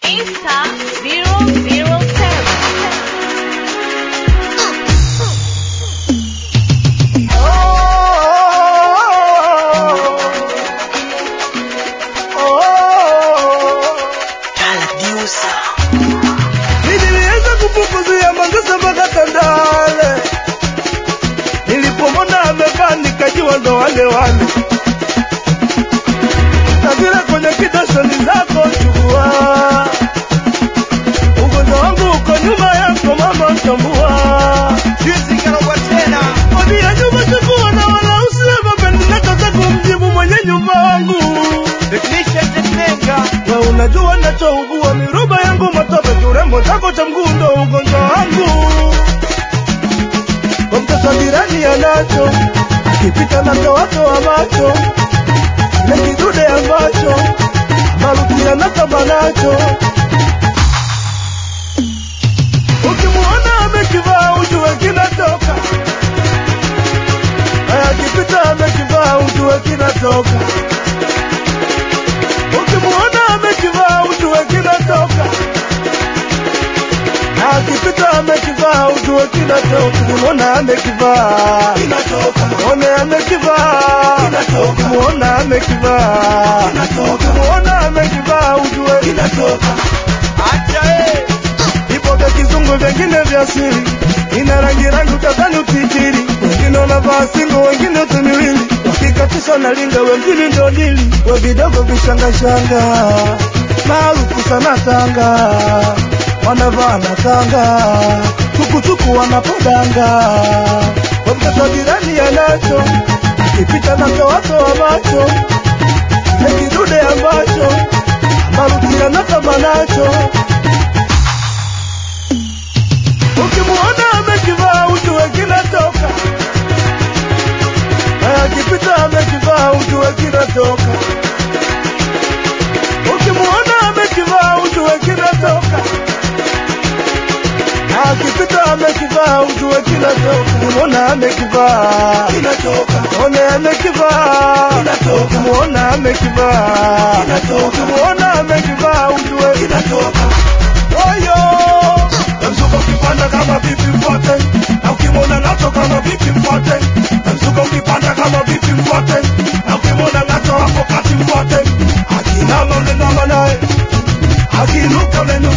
Shanga maarufu sana Tanga, wanavana kanga, tukutuku wanapodanga, kwa mtoto jirani anacho, akipita na toato wa macho, na kidude ambacho maarufu anatama nacho. Ukimuona amekivaa ujue kinatoka, akipita amekivaa ujue kinatoka. Akipita amekivaa ujue kinatoka, muona amekivaa kinatoka, muona amekivaa kinatoka, muona amekivaa kinatoka, muona amekivaa ujue kinatoka. Oyo mzuko ukipanda kama vipi mfuate, na ukimwona nacho kama vipi mfuate, mzuko ukipanda kama vipi mfuate, na ukimwona nacho hapo kati mfuate, akinama unenama naye, akiinuka unenu